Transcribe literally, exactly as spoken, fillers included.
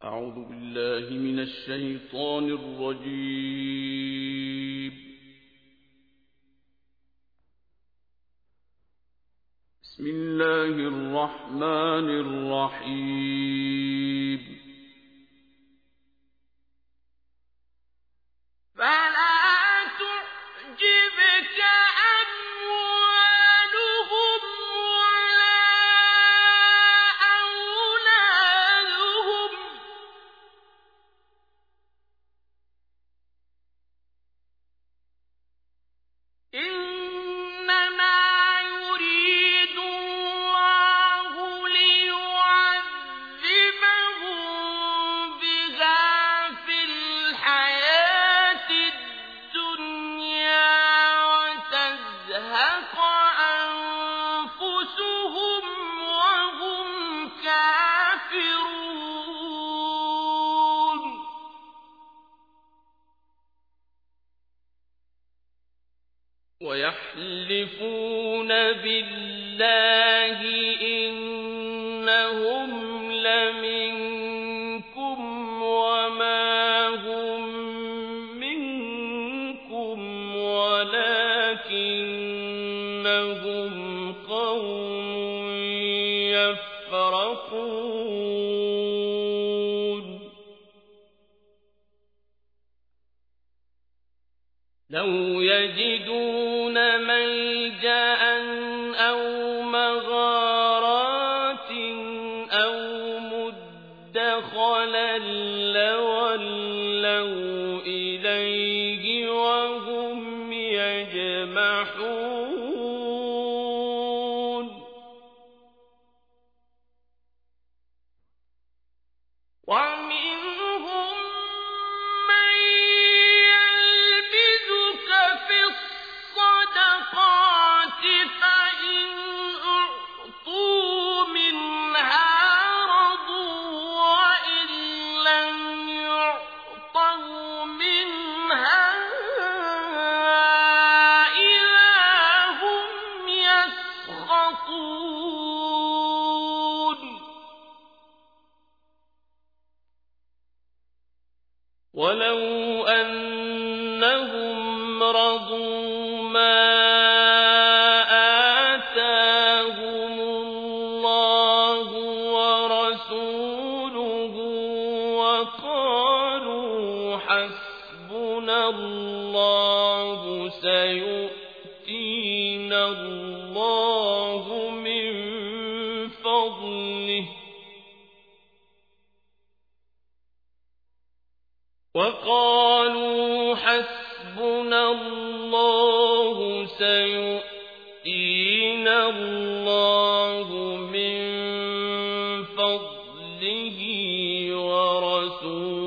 أعوذ بالله من الشيطان الرجيم. بسم الله الرحمن الرحيم. فلا تعجبك أموالهم ولا أولادهم، إنما يريد الله ليعذبهم بها في الحياة الدنيا وتزهق أنفسهم وهم كافرون. ويحلفون بالله إنهم لمنكم وما هم منكم ولكنهم قوم يفرقون. لو يجدون ملجأ أو مغارات أو مدخلا لولوا إليه وهم يجمحون. ومنهم من يلمزك في الصدقات فإن أعطوا منها رضوا وإن لم يعطوا منها إذا هم يسخطون. ولو أنهم رضوا ما آتاهم الله ورسوله وقالوا حسبنا الله سيؤتينا الله من فضله وقالوا حسبنا الله سيؤتينا الله من فضله ورسوله